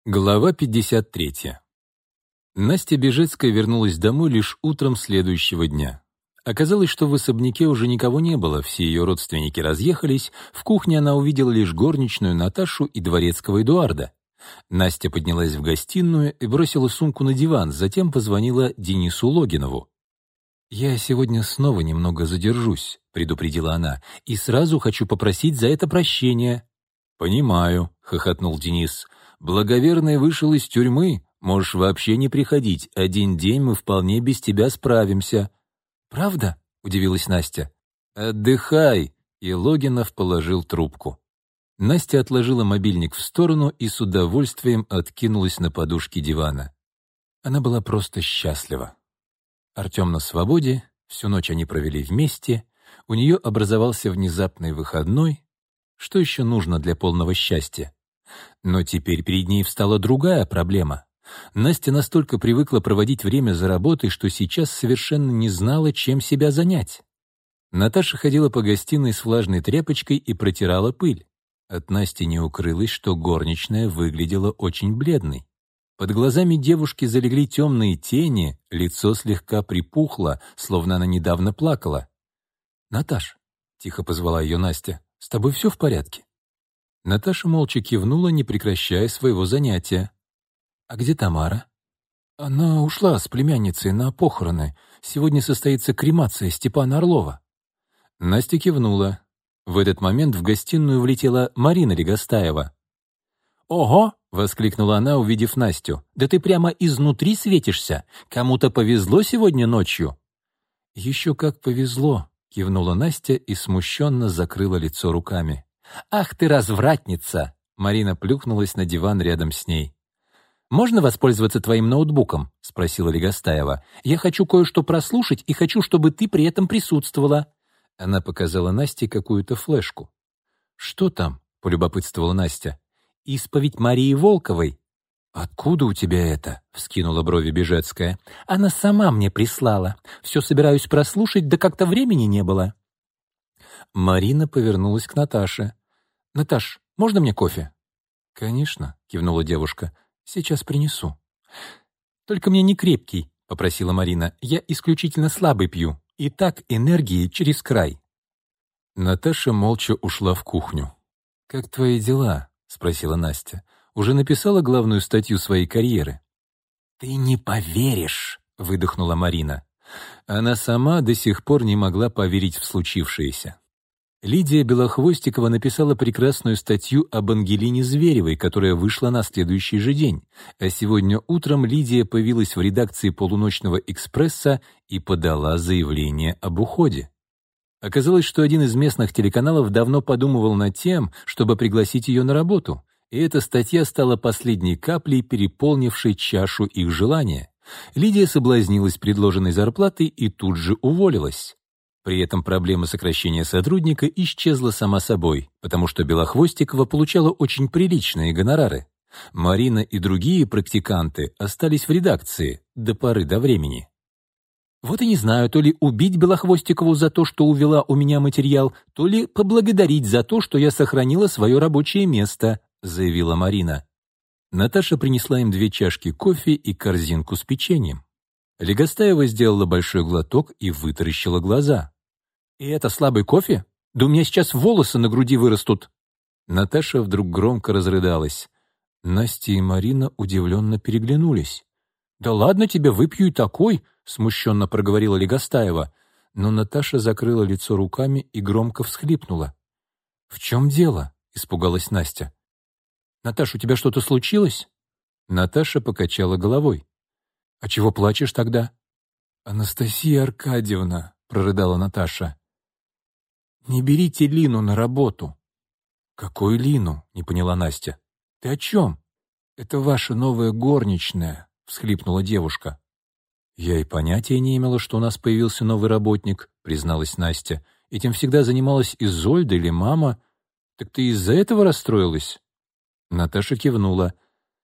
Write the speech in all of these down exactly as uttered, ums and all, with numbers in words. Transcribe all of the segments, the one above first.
Глава пятьдесят третья. Настя Бежецкая вернулась домой лишь утром следующего дня. Оказалось, что в особняке уже никого не было, все ее родственники разъехались, в кухне она увидела лишь горничную Наташу и дворецкого Эдуарда. Настя поднялась в гостиную и бросила сумку на диван, затем позвонила Денису Логинову. «Я сегодня снова немного задержусь», — предупредила она, «и сразу хочу попросить за это прощения». «Понимаю», — хохотнул Денис. «Благоверный вышел из тюрьмы. Можешь вообще не приходить. Один день мы вполне без тебя справимся». «Правда?» — удивилась Настя. «Отдыхай», — и Логинов положил трубку. Настя отложила мобильник в сторону и с удовольствием откинулась на подушке дивана. Она была просто счастлива. Артем на свободе, всю ночь они провели вместе, у нее образовался внезапный выходной. Что еще нужно для полного счастья? Но теперь перед ней встала другая проблема. Настя настолько привыкла проводить время за работой, что сейчас совершенно не знала, чем себя занять. Наташа ходила по гостиной с влажной тряпочкой и протирала пыль. От Насти не укрылось, что горничная выглядела очень бледной. Под глазами девушки залегли темные тени, лицо слегка припухло, словно она недавно плакала. «Наташ», — тихо позвала ее Настя, — «с тобой все в порядке?» Наташа молча кивнула, не прекращая своего занятия. «А где Тамара?» «Она ушла с племянницей на похороны. Сегодня состоится кремация Степана Орлова». Настя кивнула. В этот момент в гостиную влетела Марина Легостаева. «Ого!» — воскликнула она, увидев Настю. «Да ты прямо изнутри светишься! Кому-то повезло сегодня ночью?» «Еще как повезло!» — кивнула Настя и смущенно закрыла лицо руками. «Ах ты развратница!» — Марина плюхнулась на диван рядом с ней. «Можно воспользоваться твоим ноутбуком?» — спросила Легостаева. «Я хочу кое-что прослушать и хочу, чтобы ты при этом присутствовала». Она показала Насте какую-то флешку. «Что там?» — полюбопытствовала Настя. «Исповедь Марии Волковой». «Откуда у тебя это?» — вскинула брови Бежецкая. «Она сама мне прислала. Все собираюсь прослушать, да как-то времени не было». Марина повернулась к Наташе. «Наташ, можно мне кофе?» «Конечно», — кивнула девушка. «Сейчас принесу». «Только мне не крепкий», — попросила Марина. «Я исключительно слабый пью. И так энергии через край». Наташа молча ушла в кухню. «Как твои дела?» — спросила Настя. «Уже написала главную статью своей карьеры?» «Ты не поверишь», — выдохнула Марина. Она сама до сих пор не могла поверить в случившееся. Лидия Белохвостикова написала прекрасную статью об Ангелине Зверевой, которая вышла на следующий же день. А сегодня утром Лидия появилась в редакции «Полуночного экспресса» и подала заявление об уходе. Оказалось, что один из местных телеканалов давно подумывал над тем, чтобы пригласить ее на работу, и эта статья стала последней каплей, переполнившей чашу их желания. Лидия соблазнилась предложенной зарплатой и тут же уволилась. При этом проблема сокращения сотрудника исчезла сама собой, потому что Белохвостикова получала очень приличные гонорары. Марина и другие практиканты остались в редакции до поры до времени. «Вот и не знаю, то ли убить Белохвостикову за то, что увела у меня материал, то ли поблагодарить за то, что я сохранила свое рабочее место», — заявила Марина. Наташа принесла им две чашки кофе и корзинку с печеньем. Легостаева сделала большой глоток и вытаращила глаза. «И это слабый кофе? Да у меня сейчас волосы на груди вырастут!» Наташа вдруг громко разрыдалась. Настя и Марина удивленно переглянулись. «Да ладно тебе, выпью и такой!» — смущенно проговорила Легостаева. Но Наташа закрыла лицо руками и громко всхлипнула. «В чем дело?» — испугалась Настя. «Наташ, у тебя что-то случилось?» Наташа покачала головой. «А чего плачешь тогда?» «Анастасия Аркадьевна», — прорыдала Наташа. «Не берите Лину на работу». «Какую Лину?» — не поняла Настя. «Ты о чем?» «Это ваша новая горничная», — всхлипнула девушка. «Я и понятия не имела, что у нас появился новый работник», — призналась Настя. «Этим всегда занималась Изольда или мама. Так ты из-за этого расстроилась?» Наташа кивнула.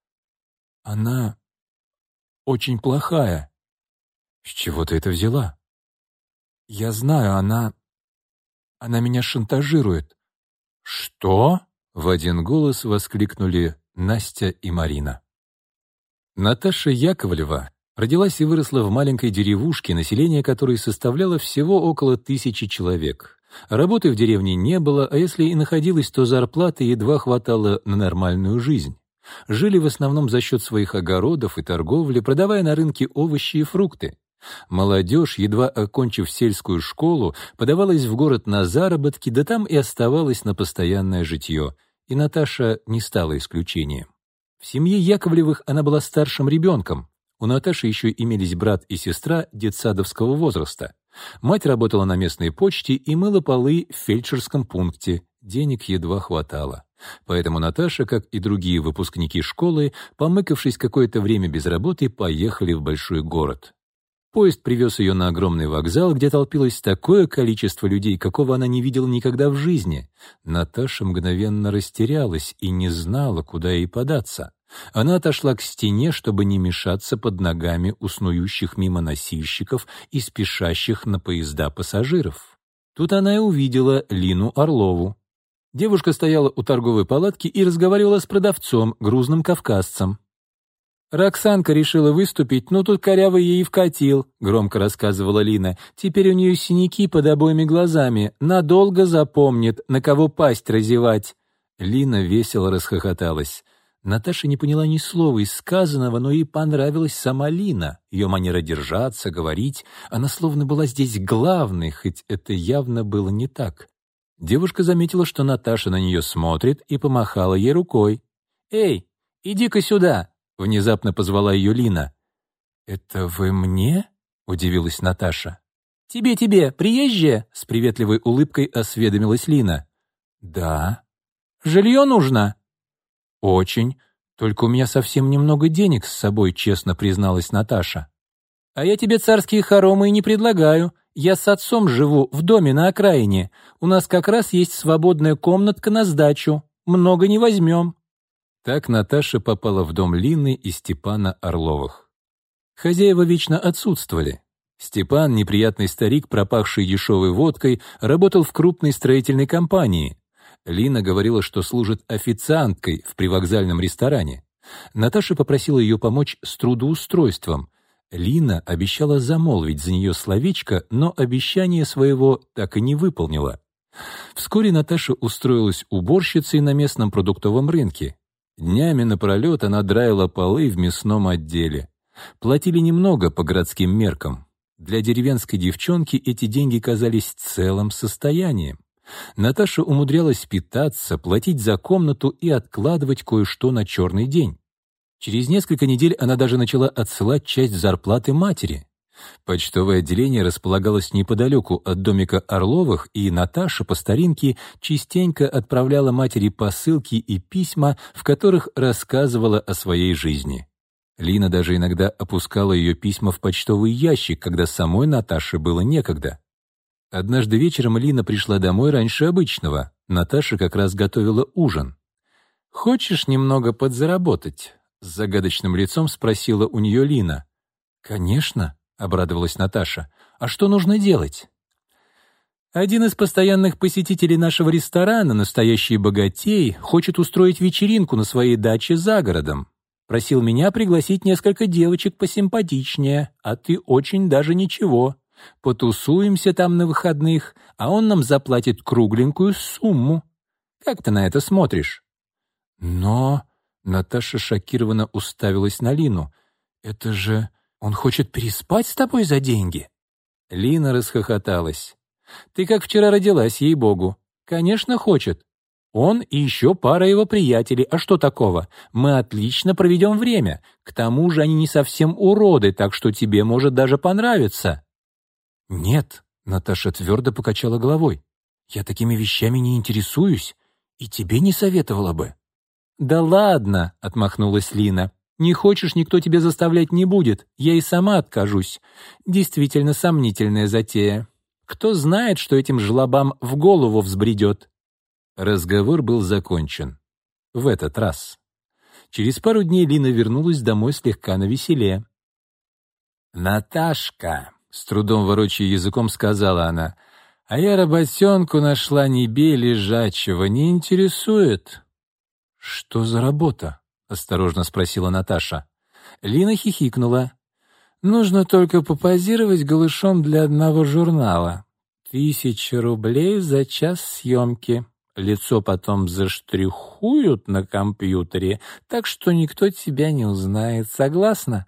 «Она очень плохая». «С чего ты это взяла?» «Я знаю, она... она меня шантажирует». «Что?» — в один голос воскликнули Настя и Марина. Наташа Яковлева родилась и выросла в маленькой деревушке, население которой составляло всего около тысячи человек. Работы в деревне не было, а если и находилось, то зарплаты едва хватало на нормальную жизнь. Жили в основном за счет своих огородов и торговли, продавая на рынке овощи и фрукты. Молодежь, едва окончив сельскую школу, подавалась в город на заработки, да там и оставалась на постоянное житье. И Наташа не стала исключением. В семье Яковлевых она была старшим ребенком. У Наташи еще имелись брат и сестра детсадовского возраста. Мать работала на местной почте и мыла полы в фельдшерском пункте. Денег едва хватало. Поэтому Наташа, как и другие выпускники школы, помыкавшись какое-то время без работы, поехали в большой город. Поезд привез ее на огромный вокзал, где толпилось такое количество людей, какого она не видела никогда в жизни. Наташа мгновенно растерялась и не знала, куда ей податься. Она отошла к стене, чтобы не мешаться под ногами у снующих мимо носильщиков и спешащих на поезда пассажиров. Тут она и увидела Лину Орлову. Девушка стояла у торговой палатки и разговаривала с продавцом, грузным кавказцем. «Роксанка решила выступить, но тут корявый ей вкатил», — громко рассказывала Лина. «Теперь у нее синяки под обоими глазами. Надолго запомнит, на кого пасть разевать». Лина весело расхохоталась. Наташа не поняла ни слова из сказанного, но ей понравилась сама Лина. Ее манера держаться, говорить. Она словно была здесь главной, хоть это явно было не так. Девушка заметила, что Наташа на нее смотрит, и помахала ей рукой. «Эй, иди-ка сюда!» — внезапно позвала ее Лина. «Это вы мне?» — удивилась Наташа. «Тебе-тебе, приезжая?» — с приветливой улыбкой осведомилась Лина. «Да». «Жилье нужно?» «Очень. Только у меня совсем немного денег с собой», — честно призналась Наташа. «А я тебе царские хоромы и не предлагаю. Я с отцом живу в доме на окраине. У нас как раз есть свободная комнатка на сдачу. Много не возьмем». Так Наташа попала в дом Лины и Степана Орловых. Хозяева вечно отсутствовали. Степан, неприятный старик, пропахший дешевой водкой, работал в крупной строительной компании. Лина говорила, что служит официанткой в привокзальном ресторане. Наташа попросила ее помочь с трудоустройством. Лина обещала замолвить за нее словечко, но обещание своего так и не выполнила. Вскоре Наташа устроилась уборщицей на местном продуктовом рынке. Днями напролет она драила полы в мясном отделе. Платили немного по городским меркам. Для деревенской девчонки эти деньги казались целым состоянием. Наташа умудрялась питаться, платить за комнату и откладывать кое-что на черный день. Через несколько недель она даже начала отсылать часть зарплаты матери. Почтовое отделение располагалось неподалеку от домика Орловых, и Наташа по старинке частенько отправляла матери посылки и письма, в которых рассказывала о своей жизни. Лина даже иногда опускала ее письма в почтовый ящик, когда самой Наташе было некогда. Однажды вечером Лина пришла домой раньше обычного. Наташа как раз готовила ужин. «Хочешь немного подзаработать?» — с загадочным лицом спросила у нее Лина. «Конечно», — обрадовалась Наташа. «А что нужно делать?» «Один из постоянных посетителей нашего ресторана, настоящий богатей, хочет устроить вечеринку на своей даче за городом. Просил меня пригласить несколько девочек посимпатичнее, а ты очень даже ничего. Потусуемся там на выходных, а он нам заплатит кругленькую сумму. Как ты на это смотришь?» «Но...» — Наташа шокированно уставилась на Лину. «Это же... Он хочет переспать с тобой за деньги?» Лина расхохоталась. «Ты как вчера родилась, ей-богу. Конечно, хочет. Он и еще пара его приятелей. А что такого? Мы отлично проведем время. К тому же они не совсем уроды, так что тебе может даже понравиться». «Нет», — Наташа твердо покачала головой. «Я такими вещами не интересуюсь, и тебе не советовала бы». «Да ладно», — отмахнулась Лина. «Не хочешь, никто тебя заставлять не будет. Я и сама откажусь. Действительно сомнительная затея. Кто знает, что этим жлобам в голову взбредет». Разговор был закончен. В этот раз. Через пару дней Лина вернулась домой слегка навеселе. «Наташка», — с трудом ворочая языком сказала она, «а я работенку нашла не бей лежачего, не интересует». «Что за работа?» — осторожно спросила Наташа. Лина хихикнула. «Нужно только попозировать голышом для одного журнала. Тысяча рублей за час съемки. Лицо потом заштрихуют на компьютере, так что никто тебя не узнает. Согласна?»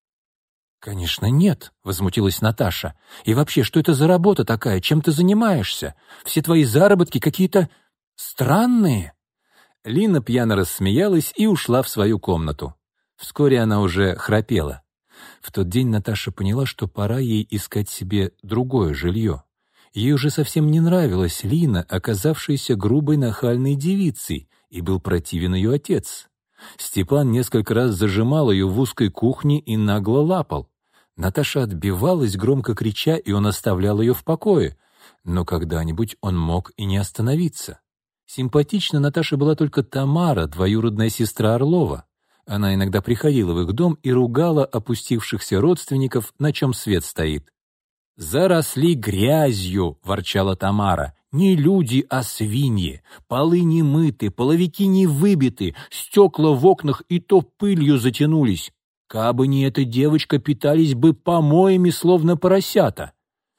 «Конечно нет», — возмутилась Наташа. «И вообще, что это за работа такая? Чем ты занимаешься? Все твои заработки какие-то странные». Лина пьяно рассмеялась и ушла в свою комнату. Вскоре она уже храпела. В тот день Наташа поняла, что пора ей искать себе другое жилье. Ей уже совсем не нравилась Лина, оказавшаяся грубой нахальной девицей, и был противен ее отец. Степан несколько раз зажимал ее в узкой кухне и нагло лапал. Наташа отбивалась, громко крича, и он оставлял ее в покое. Но когда-нибудь он мог и не остановиться. Симпатична Наташе была только Тамара, двоюродная сестра Орлова. Она иногда приходила в их дом и ругала опустившихся родственников, на чем свет стоит. «Заросли грязью!» — ворчала Тамара. «Не люди, а свиньи. Полы не мыты, половики не выбиты, стекла в окнах и то пылью затянулись. Кабы не эта девочка, питались бы помоями, словно поросята».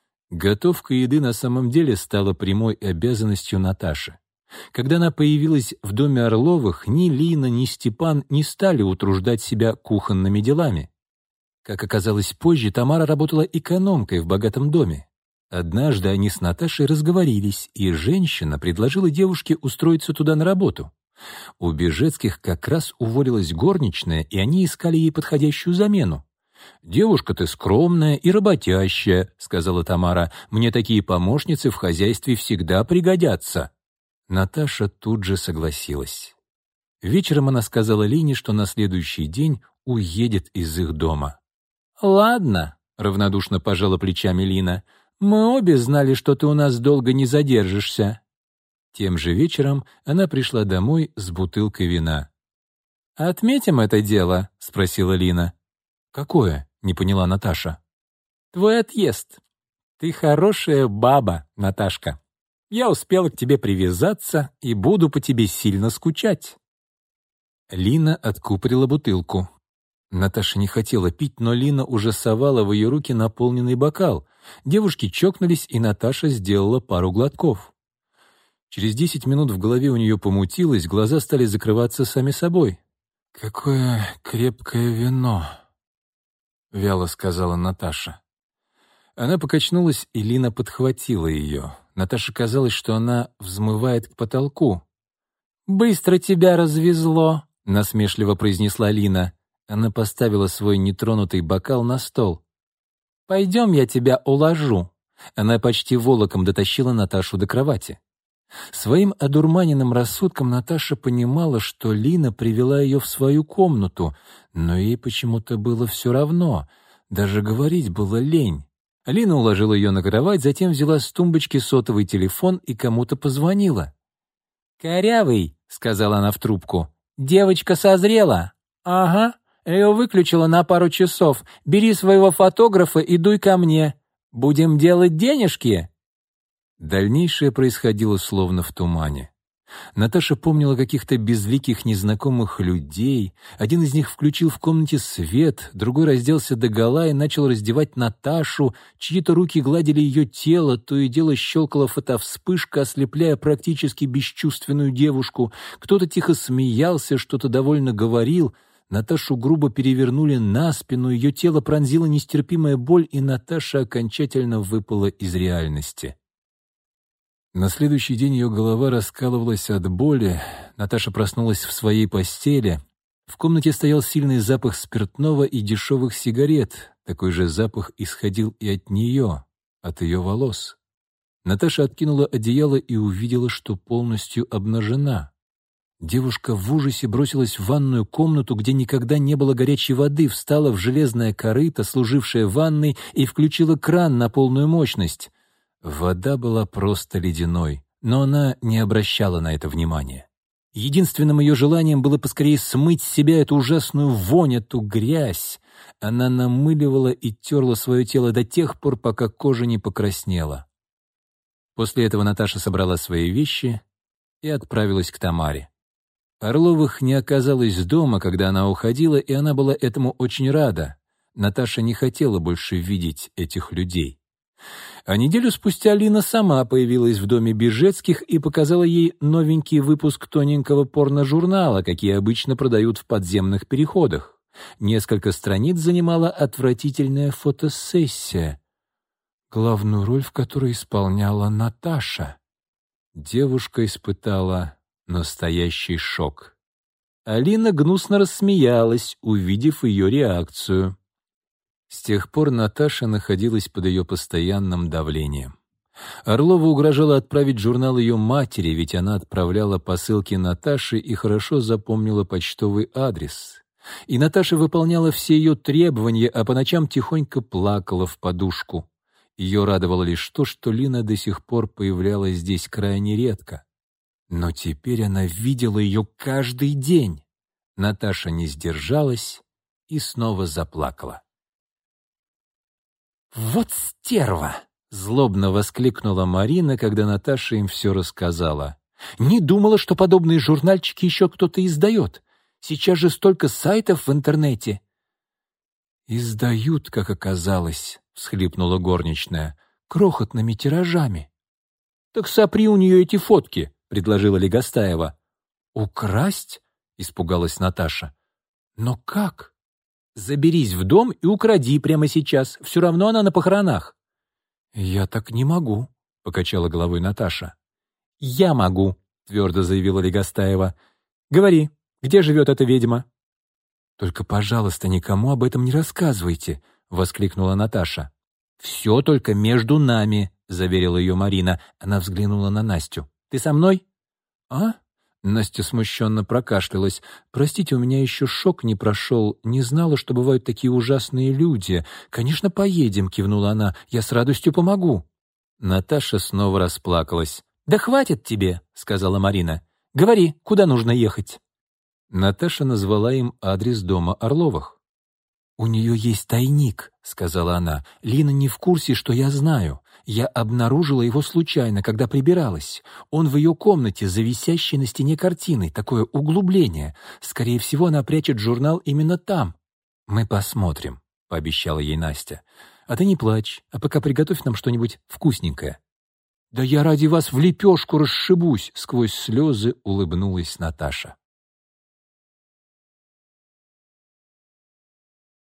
Готовка еды на самом деле стала прямой обязанностью Наташи. Когда она появилась в доме Орловых, ни Лина, ни Степан не стали утруждать себя кухонными делами. Как оказалось позже, Тамара работала экономкой в богатом доме. Однажды они с Наташей разговорились, и женщина предложила девушке устроиться туда на работу. У Бежецких как раз уволилась горничная, и они искали ей подходящую замену. «Девушка ты скромная и работящая», — сказала Тамара. «Мне такие помощницы в хозяйстве всегда пригодятся». Наташа тут же согласилась. Вечером она сказала Лине, что на следующий день уедет из их дома. «Ладно», — равнодушно пожала плечами Лина, — «мы обе знали, что ты у нас долго не задержишься». Тем же вечером она пришла домой с бутылкой вина. «Отметим это дело?» — спросила Лина. «Какое?» — не поняла Наташа. «Твой отъезд. Ты хорошая баба, Наташка. Я успела к тебе привязаться и буду по тебе сильно скучать». Лина откупорила бутылку. Наташа не хотела пить, но Лина уже совала в ее руки наполненный бокал. Девушки чокнулись, и Наташа сделала пару глотков. Через десять минут в голове у нее помутилось, глаза стали закрываться сами собой. «Какое крепкое вино», — вяло сказала Наташа. Она покачнулась, и Лина подхватила ее. Наташе казалось, что она взмывает к потолку. «Быстро тебя развезло», — насмешливо произнесла Лина. Она поставила свой нетронутый бокал на стол. «Пойдем, я тебя уложу». Она почти волоком дотащила Наташу до кровати. Своим одурманенным рассудком Наташа понимала, что Лина привела ее в свою комнату, но ей почему-то было все равно, даже говорить было лень. Лина уложила ее на кровать, затем взяла с тумбочки сотовый телефон и кому-то позвонила. «Корявый», — сказала она в трубку, — «девочка созрела». «Ага, ее выключила на пару часов. Бери своего фотографа и дуй ко мне. Будем делать денежки». Дальнейшее происходило словно в тумане. Наташа помнила каких-то безликих незнакомых людей. Один из них включил в комнате свет, другой разделся догола и начал раздевать Наташу, чьи-то руки гладили ее тело, то и дело щелкала фотовспышка, ослепляя практически бесчувственную девушку. Кто-то тихо смеялся, что-то довольно говорил. Наташу грубо перевернули на спину, ее тело пронзила нестерпимая боль, и Наташа окончательно выпала из реальности. На следующий день ее голова раскалывалась от боли. Наташа проснулась в своей постели. В комнате стоял сильный запах спиртного и дешевых сигарет. Такой же запах исходил и от нее, от ее волос. Наташа откинула одеяло и увидела, что полностью обнажена. Девушка в ужасе бросилась в ванную комнату, где никогда не было горячей воды, встала в железное корыто, служившее ванной, и включила кран на полную мощность. Вода была просто ледяной, но она не обращала на это внимания. Единственным ее желанием было поскорее смыть с себя эту ужасную вонь, эту грязь. Она намыливала и терла свое тело до тех пор, пока кожа не покраснела. После этого Наташа собрала свои вещи и отправилась к Тамаре. Орловых не оказалось дома, когда она уходила, и она была этому очень рада. Наташа не хотела больше видеть этих людей. А неделю спустя Лина сама появилась в доме Бежецких и показала ей новенький выпуск тоненького порно-журнала, какие обычно продают в подземных переходах. Несколько страниц занимала отвратительная фотосессия, главную роль в которой исполняла Наташа. Девушка испытала настоящий шок. Алина гнусно рассмеялась, увидев ее реакцию. С тех пор Наташа находилась под ее постоянным давлением. Орлова угрожала отправить журнал ее матери, ведь она отправляла посылки Наташе и хорошо запомнила почтовый адрес. И Наташа выполняла все ее требования, а по ночам тихонько плакала в подушку. Ее радовало лишь то, что Лина до сих пор появлялась здесь крайне редко. Но теперь она видела ее каждый день. Наташа не сдержалась и снова заплакала. «Вот стерва!» — злобно воскликнула Марина, когда Наташа им все рассказала. «Не думала, что подобные журнальчики еще кто-то издает. Сейчас же столько сайтов в интернете». «Издают, как оказалось», — всхлипнула горничная, — «крохотными тиражами». «Так сопри у нее эти фотки», — предложила Легостаева. «Украсть?» — испугалась Наташа. «Но как?» «Заберись в дом и укради прямо сейчас. Все равно она на похоронах». «Я так не могу», — покачала головой Наташа. «Я могу», — твердо заявила Легостаева. «Говори, где живет эта ведьма?» «Только, пожалуйста, никому об этом не рассказывайте», — воскликнула Наташа. «Все только между нами», — заверила ее Марина. Она взглянула на Настю. «Ты со мной?» «А?» Настя смущенно прокашлялась. «Простите, у меня еще шок не прошел. Не знала, что бывают такие ужасные люди. Конечно, поедем», — кивнула она. «Я с радостью помогу». Наташа снова расплакалась. «Да хватит тебе», — сказала Марина. «Говори, куда нужно ехать?» Наташа назвала им адрес дома Орловых. «У нее есть тайник», — сказала она. «Лина не в курсе, что я знаю. Я обнаружила его случайно, когда прибиралась. Он в ее комнате, за висящей на стене картиной. Такое углубление. Скорее всего, она прячет журнал именно там». «Мы посмотрим», — пообещала ей Настя. «А ты не плачь, а пока приготовь нам что-нибудь вкусненькое». «Да я ради вас в лепешку расшибусь», — сквозь слезы улыбнулась Наташа.